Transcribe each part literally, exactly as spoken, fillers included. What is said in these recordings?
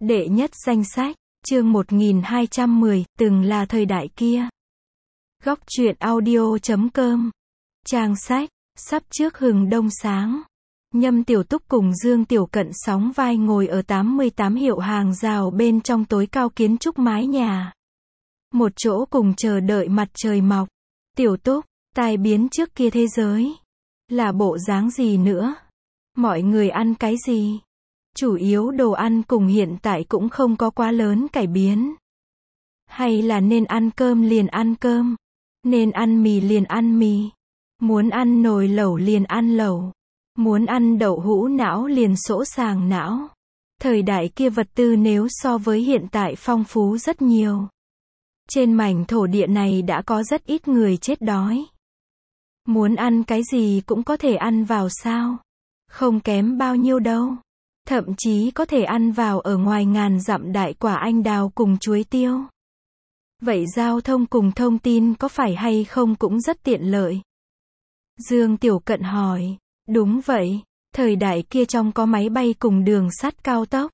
Đệ nhất danh sách, chương một nghìn hai trăm mười, từng là thời đại kia. Góc truyện audio chấm com. Trang sách, sắp trước hừng đông sáng. Nhâm Tiểu Túc cùng Dương Tiểu Cận sóng vai ngồi ở tám mươi tám hiệu hàng rào bên trong tối cao kiến trúc mái nhà. Một chỗ cùng chờ đợi mặt trời mọc. Tiểu Túc, tai biến trước kia thế giới. Là bộ dáng gì nữa? Mọi người ăn cái gì? Chủ yếu đồ ăn cùng hiện tại cũng không có quá lớn cải biến. Hay là nên ăn cơm liền ăn cơm? Nên ăn mì liền ăn mì? Muốn ăn nồi lẩu liền ăn lẩu? Muốn ăn đậu hũ não liền sỗ sàng não? Thời đại kia vật tư nếu so với hiện tại phong phú rất nhiều. Trên mảnh thổ địa này đã có rất ít người chết đói. Muốn ăn cái gì cũng có thể ăn vào sao? Không kém bao nhiêu đâu. Thậm chí có thể ăn vào ở ngoài ngàn dặm đại quả anh đào cùng chuối tiêu. Vậy giao thông cùng thông tin có phải hay không cũng rất tiện lợi? Dương Tiểu Cận hỏi. Đúng vậy, thời đại kia trong có máy bay cùng đường sắt cao tốc.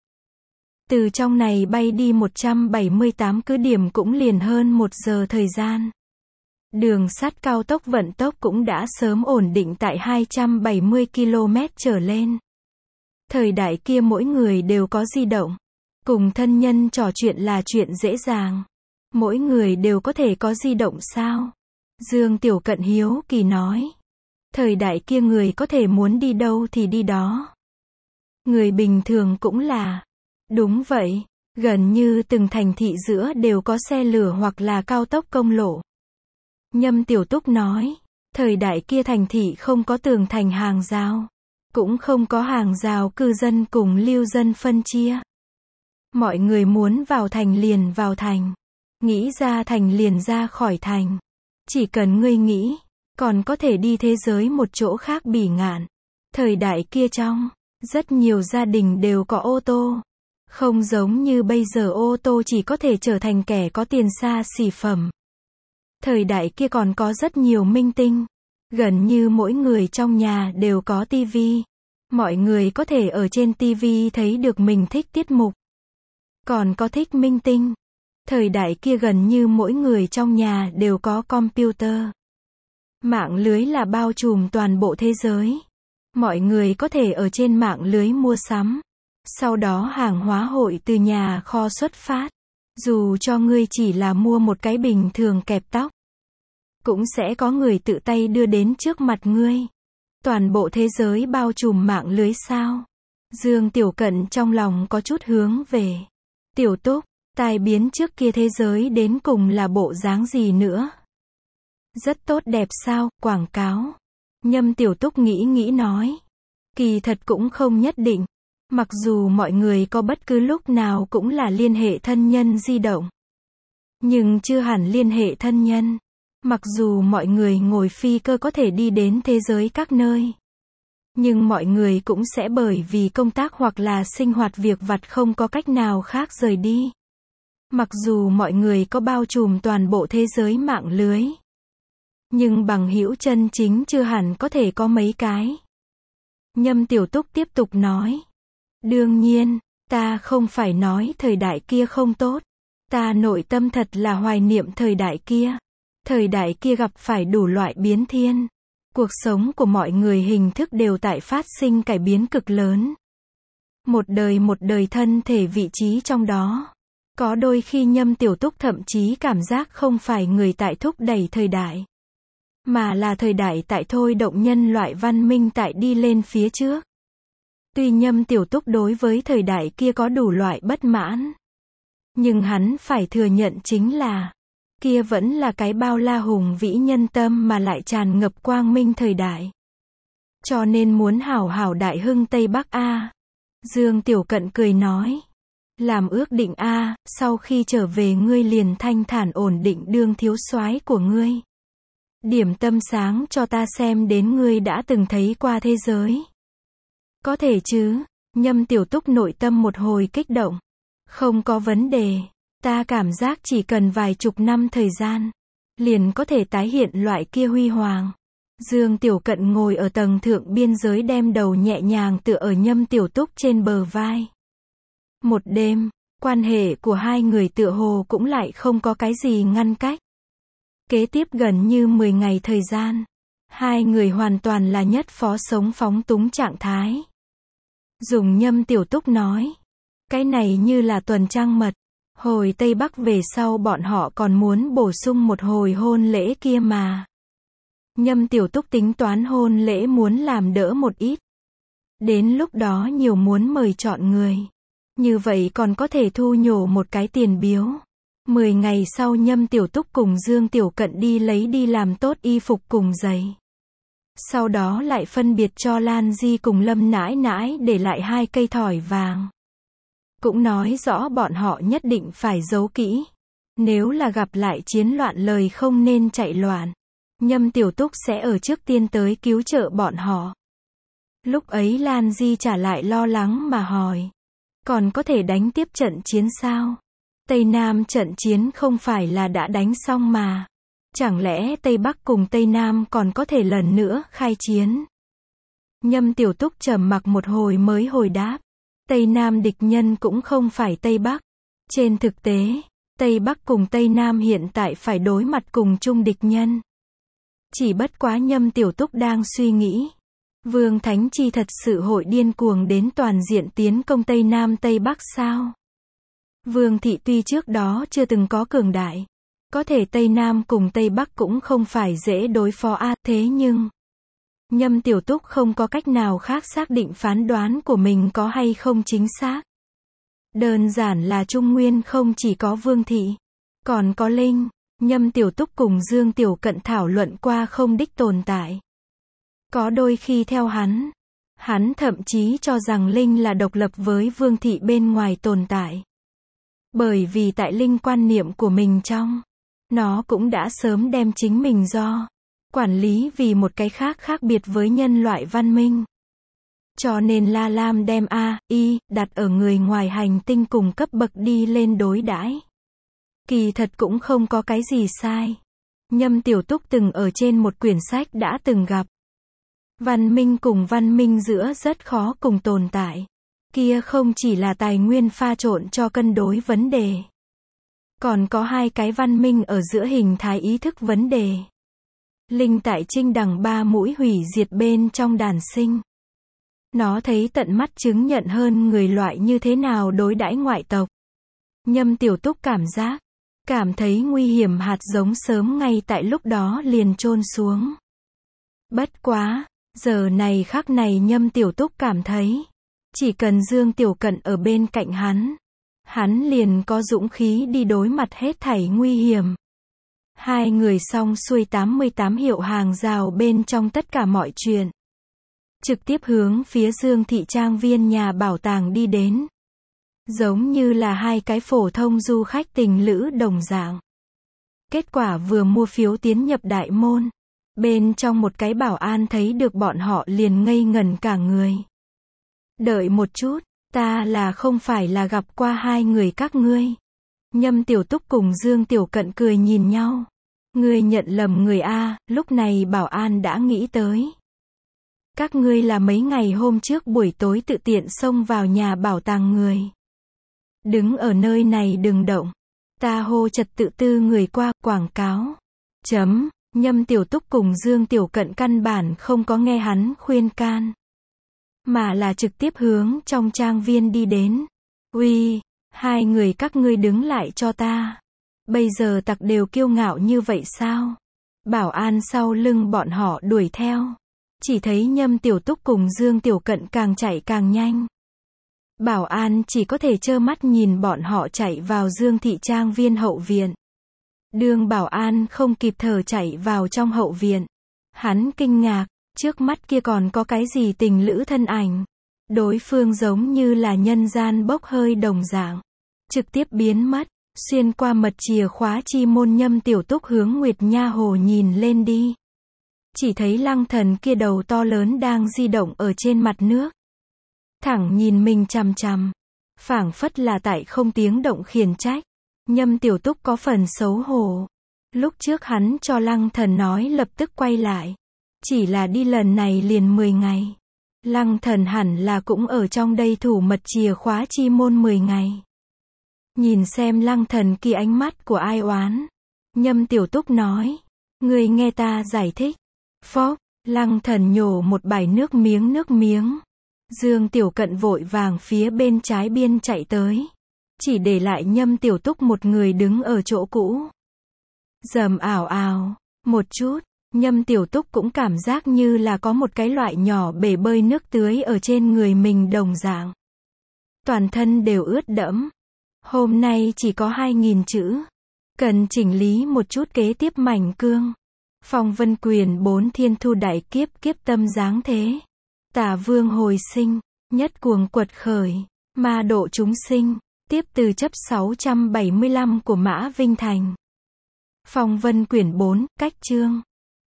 Từ trong này bay đi một trăm bảy mươi tám cứ điểm cũng liền hơn một giờ thời gian. Đường sắt cao tốc vận tốc cũng đã sớm ổn định tại hai trăm bảy mươi ki lô mét trở lên. Thời đại kia mỗi người đều có di động. Cùng thân nhân trò chuyện là chuyện dễ dàng. Mỗi người đều có thể có di động sao? Dương Tiểu Cận hiếu kỳ nói. Thời đại kia người có thể muốn đi đâu thì đi đó. Người bình thường cũng là. Đúng vậy, gần như từng thành thị giữa đều có xe lửa hoặc là cao tốc công lộ. Nhâm Tiểu Túc nói, thời đại kia thành thị không có tường thành hàng rào. Cũng không có hàng rào cư dân cùng lưu dân phân chia. Mọi người muốn vào thành liền vào thành. Nghĩ ra thành liền ra khỏi thành. Chỉ cần ngươi nghĩ, còn có thể đi thế giới một chỗ khác bỉ ngạn. Thời đại kia trong, rất nhiều gia đình đều có ô tô. Không giống như bây giờ ô tô chỉ có thể trở thành kẻ có tiền xa xỉ phẩm. Thời đại kia còn có rất nhiều minh tinh. Gần như mỗi người trong nhà đều có tivi. Mọi người có thể ở trên tivi thấy được mình thích tiết mục. Còn có thích minh tinh. Thời đại kia gần như mỗi người trong nhà đều có computer. Mạng lưới là bao trùm toàn bộ thế giới. Mọi người có thể ở trên mạng lưới mua sắm. Sau đó hàng hóa hội từ nhà kho xuất phát. Dù cho ngươi chỉ là mua một cái bình thường kẹp tóc. Cũng sẽ có người tự tay đưa đến trước mặt ngươi. Toàn bộ thế giới bao trùm mạng lưới sao? Dương Tiểu Cận trong lòng có chút hướng về. Tiểu Túc, tai biến trước kia thế giới đến cùng là bộ dáng gì nữa? Rất tốt đẹp sao, quảng cáo. Nhâm Tiểu Túc nghĩ nghĩ nói. Kỳ thật cũng không nhất định. Mặc dù mọi người có bất cứ lúc nào cũng là liên hệ thân nhân di động. Nhưng chưa hẳn liên hệ thân nhân. Mặc dù mọi người ngồi phi cơ có thể đi đến thế giới các nơi. Nhưng mọi người cũng sẽ bởi vì công tác hoặc là sinh hoạt việc vặt không có cách nào khác rời đi. Mặc dù mọi người có bao trùm toàn bộ thế giới mạng lưới. Nhưng bằng hữu chân chính chưa hẳn có thể có mấy cái. Nhâm Tiểu Túc tiếp tục nói. Đương nhiên, ta không phải nói thời đại kia không tốt. Ta nội tâm thật là hoài niệm thời đại kia. Thời đại kia gặp phải đủ loại biến thiên. Cuộc sống của mọi người hình thức đều tại phát sinh cải biến cực lớn. Một đời một đời thân thể vị trí trong đó. Có đôi khi Nhâm Tiểu Túc thậm chí cảm giác không phải người tại thúc đẩy thời đại. Mà là thời đại tại thôi động nhân loại văn minh tại đi lên phía trước. Tuy Nhâm Tiểu Túc đối với thời đại kia có đủ loại bất mãn. Nhưng hắn phải thừa nhận chính là kia vẫn là cái bao la hùng vĩ nhân tâm mà lại tràn ngập quang minh thời đại. Cho nên muốn hảo hảo đại hưng Tây Bắc A. Dương Tiểu Cận cười nói. Làm ước định A, sau khi trở về ngươi liền thanh thản ổn định đương thiếu soái của ngươi. Điểm tâm sáng cho ta xem đến ngươi đã từng thấy qua thế giới. Có thể chứ, Nhâm Tiểu Túc nội tâm một hồi kích động. Không có vấn đề. Ta cảm giác chỉ cần vài chục năm thời gian, liền có thể tái hiện loại kia huy hoàng. Dương Tiểu Cận ngồi ở tầng thượng biên giới đem đầu nhẹ nhàng tựa ở Nhâm Tiểu Túc trên bờ vai. Một đêm, Quan hệ của hai người tựa hồ cũng lại không có cái gì ngăn cách. Kế tiếp gần như mười ngày thời gian, hai người hoàn toàn là nhất phó sống phóng túng trạng thái. Dùng Nhâm Tiểu Túc nói, cái này như là tuần trăng mật. Hồi Tây Bắc về sau bọn họ còn muốn bổ sung một hồi hôn lễ kia mà. Nhâm Tiểu Túc tính toán hôn lễ muốn làm đỡ một ít. Đến lúc đó nhiều muốn mời chọn người. Như vậy còn có thể thu nhổ một cái tiền biếu. Mười ngày sau Nhâm Tiểu Túc cùng Dương Tiểu Cận đi lấy đi làm tốt y phục cùng giày. Sau đó lại phân biệt cho Lan Di cùng Lâm nãi nãi để lại hai cây thỏi vàng. Cũng nói rõ bọn họ nhất định phải giấu kỹ. Nếu là gặp lại chiến loạn lời không nên chạy loạn. Nhâm Tiểu Túc sẽ ở trước tiên tới cứu trợ bọn họ. Lúc ấy Lan Di trả lại lo lắng mà hỏi. Còn có thể đánh tiếp trận chiến sao? Tây Nam trận chiến không phải là đã đánh xong mà. Chẳng lẽ Tây Bắc cùng Tây Nam còn có thể lần nữa khai chiến? Nhâm Tiểu Túc trầm mặc một hồi mới hồi đáp. Tây Nam địch nhân cũng không phải Tây Bắc. Trên thực tế, Tây Bắc cùng Tây Nam hiện tại phải đối mặt cùng chung địch nhân. Chỉ bất quá Nhâm Tiểu Túc đang suy nghĩ. Vương Thánh Chi thật sự hội điên cuồng đến toàn diện tiến công Tây Nam Tây Bắc sao? Vương Thị tuy trước đó chưa từng có cường đại. Có thể Tây Nam cùng Tây Bắc cũng không phải dễ đối phó a, thế nhưng Nhâm Tiểu Túc không có cách nào khác xác định phán đoán của mình có hay không chính xác. Đơn giản là Trung Nguyên không chỉ có Vương Thị, còn có Linh. Nhâm Tiểu Túc cùng Dương Tiểu Cận thảo luận qua không đích tồn tại. Có đôi khi theo hắn, hắn thậm chí cho rằng Linh là độc lập với Vương Thị bên ngoài tồn tại. Bởi vì tại Linh quan niệm của mình trong, nó cũng đã sớm đem chính mình do quản lý vì một cái khác khác biệt với nhân loại văn minh. Cho nên La Lam đem A, I, đặt ở người ngoài hành tinh cùng cấp bậc đi lên đối đãi. Kỳ thật cũng không có cái gì sai. Nhâm Tiểu Túc từng ở trên một quyển sách đã từng gặp. Văn minh cùng văn minh giữa rất khó cùng tồn tại. Kia không chỉ là tài nguyên pha trộn cho cân đối vấn đề. Còn có hai cái văn minh ở giữa hình thái ý thức vấn đề. Linh tại trinh đằng ba mũi hủy diệt bên trong đàn sinh. Nó thấy tận mắt chứng nhận hơn người loại như thế nào đối đãi ngoại tộc. Nhâm Tiểu Túc cảm giác, cảm thấy nguy hiểm hạt giống sớm ngay tại lúc đó liền chôn xuống. Bất quá, giờ này khắc này Nhâm Tiểu Túc cảm thấy, chỉ cần Dương Tiểu Cận ở bên cạnh hắn, hắn liền có dũng khí đi đối mặt hết thảy nguy hiểm. Hai người xong xuôi tám mươi tám hiệu hàng rào bên trong tất cả mọi chuyện. Trực tiếp hướng phía Dương Thị Trang viên nhà bảo tàng đi đến. Giống như là hai cái phổ thông du khách tình lữ đồng dạng. Kết quả vừa mua phiếu tiến nhập đại môn. Bên trong một cái bảo an thấy được bọn họ liền ngây ngẩn cả người. Đợi một chút, ta là không phải là gặp qua hai người các ngươi. Nhâm Tiểu Túc cùng Dương Tiểu Cận cười nhìn nhau. Ngươi nhận lầm người A, lúc này bảo an đã nghĩ tới. Các ngươi là mấy ngày hôm trước buổi tối tự tiện xông vào nhà bảo tàng người. Đứng ở nơi này đừng động. Ta hô trật tự tư người qua, quảng cáo. Chấm, Nhâm Tiểu Túc cùng Dương Tiểu Cận căn bản không có nghe hắn khuyên can. Mà là trực tiếp hướng trong trang viên đi đến. Uy, hai người các ngươi đứng lại cho ta. Bây giờ tặc đều kiêu ngạo như vậy sao? Bảo an sau lưng bọn họ đuổi theo. Chỉ thấy Nhâm Tiểu Túc cùng Dương Tiểu Cận càng chạy càng nhanh. Bảo an chỉ có thể trơ mắt nhìn bọn họ chạy vào Dương Thị Trang viên hậu viện. Đường bảo an không kịp thở chạy vào trong hậu viện. Hắn kinh ngạc, trước mắt kia còn có cái gì tình lữ thân ảnh. Đối phương giống như là nhân gian bốc hơi đồng dạng. Trực tiếp biến mất, xuyên qua mật chìa khóa chi môn. Nhâm Tiểu Túc hướng Nguyệt Nha Hồ nhìn lên đi. Chỉ thấy lăng thần kia đầu to lớn đang di động ở trên mặt nước. Thẳng nhìn mình chằm chằm. Phảng phất là tại không tiếng động khiển trách. Nhâm Tiểu Túc có phần xấu hổ. Lúc trước hắn cho lăng thần nói lập tức quay lại. Chỉ là đi lần này liền mười ngày. Lăng thần hẳn là cũng ở trong đây thủ mật chìa khóa chi môn mười ngày. Nhìn xem Lăng Thần kia ánh mắt của ai oán. Nhâm Tiểu Túc nói. Ngươi nghe ta giải thích. Phốc, Lăng Thần nhổ một bãi nước miếng nước miếng. Dương Tiểu Cận vội vàng phía bên trái biên chạy tới. Chỉ để lại Nhâm Tiểu Túc một người đứng ở chỗ cũ. Rầm ảo ảo, một chút, Nhâm Tiểu Túc cũng cảm giác như là có một cái loại nhỏ bể bơi nước tưới ở trên người mình đồng dạng. Toàn thân đều ướt đẫm. Hôm nay chỉ có hai nghìn chữ. Cần chỉnh lý một chút kế tiếp mảnh cương. Phong Vân Quyền bốn thiên thu đại kiếp kiếp tâm giáng thế. Tả vương hồi sinh, nhất cuồng quật khởi, ma độ chúng sinh, tiếp từ chấp sáu trăm bảy mươi lăm của Mã Vinh Thành. Phong Vân Quyển bốn, cách chương.